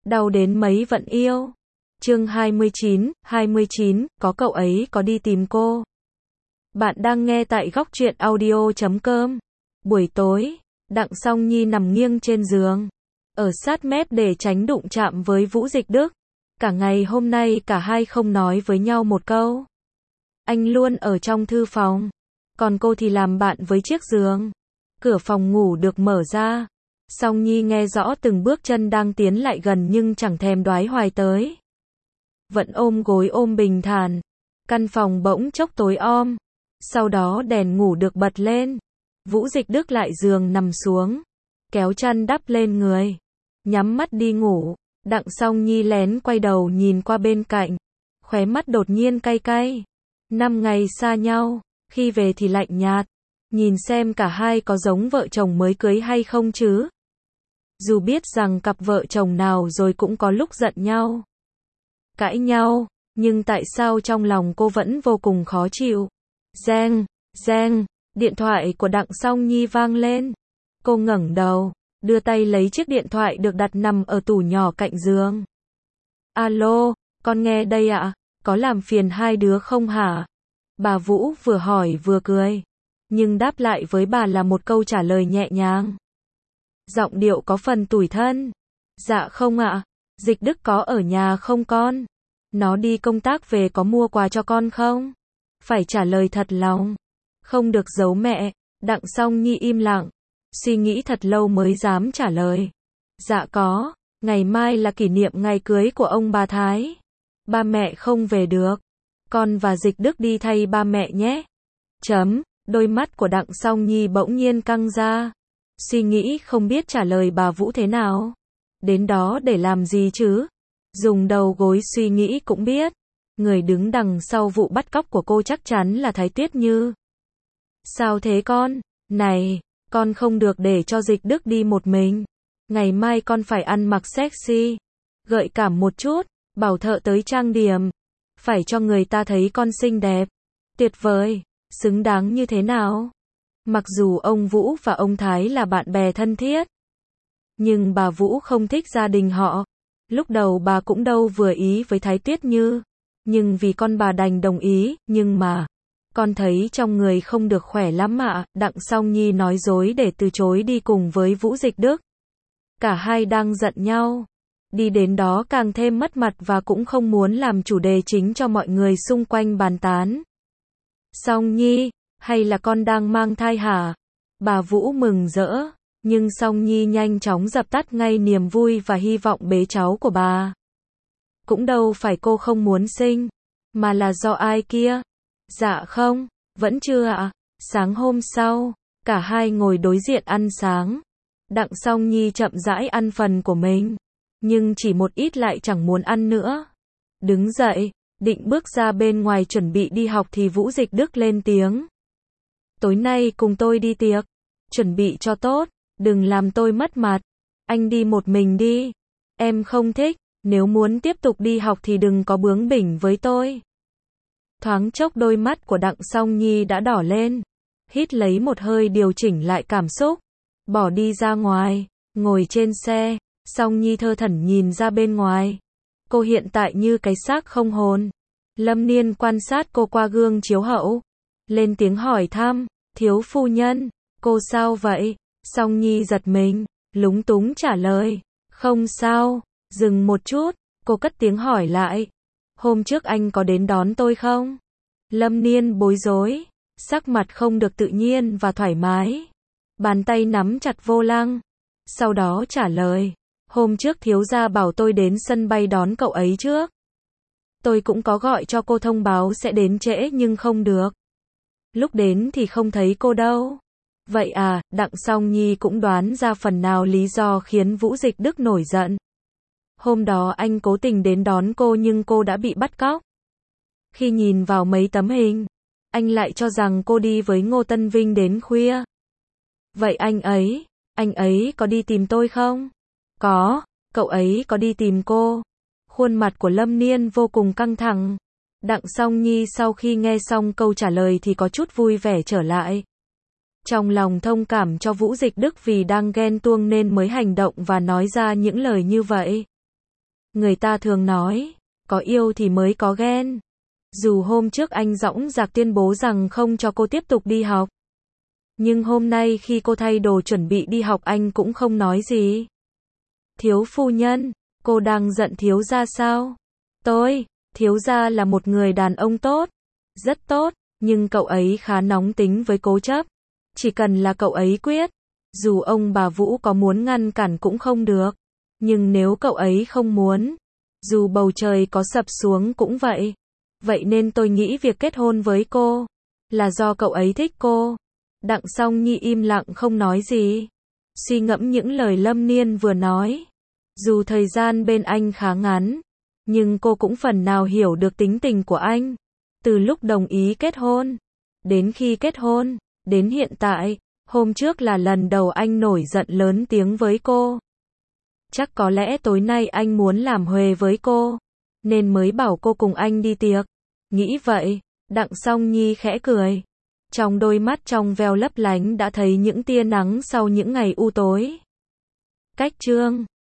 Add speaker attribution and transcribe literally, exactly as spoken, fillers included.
Speaker 1: đau đến mấy vẫn yêu. Chương hai mươi chín, hai mươi chín, có cậu ấy có đi tìm cô. Bạn đang nghe tại góc truyện audio chấm com. Buổi tối, Đặng Song Nhi nằm nghiêng trên giường, ở sát mép để tránh đụng chạm với Vũ Dịch Đức. Cả ngày hôm nay cả hai không nói với nhau một câu. Anh luôn ở trong thư phòng, còn cô thì làm bạn với chiếc giường. Cửa phòng ngủ được mở ra. Song Nhi nghe rõ từng bước chân đang tiến lại gần nhưng chẳng thèm đoái hoài tới. Vẫn ôm gối ôm bình thản. Căn phòng bỗng chốc tối om. Sau đó đèn ngủ được bật lên. Vũ Dịch Đức lại giường nằm xuống, kéo chăn đắp lên người, nhắm mắt đi ngủ. Đặng Song Nhi lén quay đầu nhìn qua bên cạnh, khóe mắt đột nhiên cay cay. Năm ngày xa nhau, khi về thì lạnh nhạt. Nhìn xem cả hai có giống vợ chồng mới cưới hay không chứ. Dù biết rằng cặp vợ chồng nào rồi cũng có lúc giận nhau, cãi nhau, nhưng tại sao trong lòng cô vẫn vô cùng khó chịu. Reng, reng, điện thoại của Đặng Song Nhi vang lên. Cô ngẩng đầu, đưa tay lấy chiếc điện thoại được đặt nằm ở tủ nhỏ cạnh giường. Alo, con nghe đây ạ, có làm phiền hai đứa không hả? Bà Vũ vừa hỏi vừa cười, nhưng đáp lại với bà là một câu trả lời nhẹ nhàng. Giọng điệu có phần tủi thân. Dạ không ạ, Dịch Đức có ở nhà không con? Nó đi công tác về có mua quà cho con không? Phải trả lời thật lòng, không được giấu mẹ. Đặng Song Nhi im lặng, suy nghĩ thật lâu mới dám trả lời. Dạ có, ngày mai là kỷ niệm ngày cưới của ông bà Thái. Ba mẹ không về được, con và Dịch Đức đi thay ba mẹ nhé. Chấm, đôi mắt của Đặng Song Nhi bỗng nhiên căng ra. Suy nghĩ không biết trả lời bà Vũ thế nào. Đến đó để làm gì chứ? Dùng đầu gối suy nghĩ cũng biết. Người đứng đằng sau vụ bắt cóc của cô chắc chắn là Thái Tuyết Như. Sao thế con? Này, con không được để cho Dịch Đức đi một mình. Ngày mai con phải ăn mặc sexy, gợi cảm một chút, bảo thợ tới trang điểm. Phải cho người ta thấy con xinh đẹp, tuyệt vời, xứng đáng như thế nào. Mặc dù ông Vũ và ông Thái là bạn bè thân thiết, nhưng bà Vũ không thích gia đình họ. Lúc đầu bà cũng đâu vừa ý với Thái Tuyết Như, nhưng vì con bà đành đồng ý. Nhưng mà, con thấy trong người không được khỏe lắm ạ. Đặng Song Nhi nói dối để từ chối đi cùng với Vũ Dịch Đức. Cả hai đang giận nhau, đi đến đó càng thêm mất mặt và cũng không muốn làm chủ đề chính cho mọi người xung quanh bàn tán. Song Nhi, hay là con đang mang thai hả? Bà Vũ mừng rỡ, nhưng Song Nhi nhanh chóng dập tắt ngay niềm vui và hy vọng bế cháu của bà. Cũng đâu phải cô không muốn sinh, mà là do ai kia. Dạ không, vẫn chưa ạ. Sáng hôm sau, cả hai ngồi đối diện ăn sáng. Đặng Song Nhi chậm rãi ăn phần của mình, nhưng chỉ một ít lại chẳng muốn ăn nữa. Đứng dậy, định bước ra bên ngoài chuẩn bị đi học thì Vũ Dịch Đức lên tiếng. Tối nay cùng tôi đi tiệc, chuẩn bị cho tốt, đừng làm tôi mất mặt. Anh đi một mình đi, em không thích, nếu muốn tiếp tục đi học thì đừng có bướng bỉnh với tôi. Thoáng chốc đôi mắt của Đặng Song Nhi đã đỏ lên, hít lấy một hơi điều chỉnh lại cảm xúc, bỏ đi ra ngoài, ngồi trên xe. Song Nhi thơ thẩn nhìn ra bên ngoài. Cô hiện tại như cái xác không hồn. Lâm Niên quan sát cô qua gương chiếu hậu, lên tiếng hỏi thăm, thiếu phu nhân, cô sao vậy? Song Nhi giật mình, lúng túng trả lời, không sao. Dừng một chút, cô cất tiếng hỏi lại, hôm trước anh có đến đón tôi không? Lâm Niên bối rối, sắc mặt không được tự nhiên và thoải mái, bàn tay nắm chặt vô lăng. Sau đó trả lời, hôm trước thiếu gia bảo tôi đến sân bay đón cậu ấy trước. Tôi cũng có gọi cho cô thông báo sẽ đến trễ nhưng không được. Lúc đến thì không thấy cô đâu. Vậy à, Đặng Song Nhi cũng đoán ra phần nào lý do khiến Vũ Dịch Đức nổi giận. Hôm đó anh cố tình đến đón cô nhưng cô đã bị bắt cóc. Khi nhìn vào mấy tấm hình, anh lại cho rằng cô đi với Ngô Tân Vinh đến khuya. Vậy anh ấy, anh ấy có đi tìm tôi không? Có, cậu ấy có đi tìm cô. Khuôn mặt của Lâm Niên vô cùng căng thẳng. Đặng Song Nhi sau khi nghe xong câu trả lời thì có chút vui vẻ trở lại. Trong lòng thông cảm cho Vũ Dịch Đức vì đang ghen tuông nên mới hành động và nói ra những lời như vậy. Người ta thường nói, có yêu thì mới có ghen. Dù hôm trước anh dõng dạc tuyên bố rằng không cho cô tiếp tục đi học. Nhưng hôm nay khi cô thay đồ chuẩn bị đi học anh cũng không nói gì. Thiếu phu nhân, cô đang giận thiếu gia sao? Tôi, thiếu gia là một người đàn ông tốt, rất tốt, nhưng cậu ấy khá nóng tính với cố chấp. Chỉ cần là cậu ấy quyết, dù ông bà Vũ có muốn ngăn cản cũng không được. Nhưng nếu cậu ấy không muốn, dù bầu trời có sập xuống cũng vậy. Vậy nên tôi nghĩ việc kết hôn với cô là do cậu ấy thích cô. Đặng Song Nhi im lặng không nói gì, suy ngẫm những lời Lâm Niên vừa nói. Dù thời gian bên anh khá ngắn, nhưng cô cũng phần nào hiểu được tính tình của anh. Từ lúc đồng ý kết hôn, đến khi kết hôn, đến hiện tại, hôm trước là lần đầu anh nổi giận lớn tiếng với cô. Chắc có lẽ tối nay anh muốn làm huề với cô, nên mới bảo cô cùng anh đi tiệc. Nghĩ vậy, Đặng Song Nhi khẽ cười. Trong đôi mắt trong veo lấp lánh đã thấy những tia nắng sau những ngày u tối. Cách chương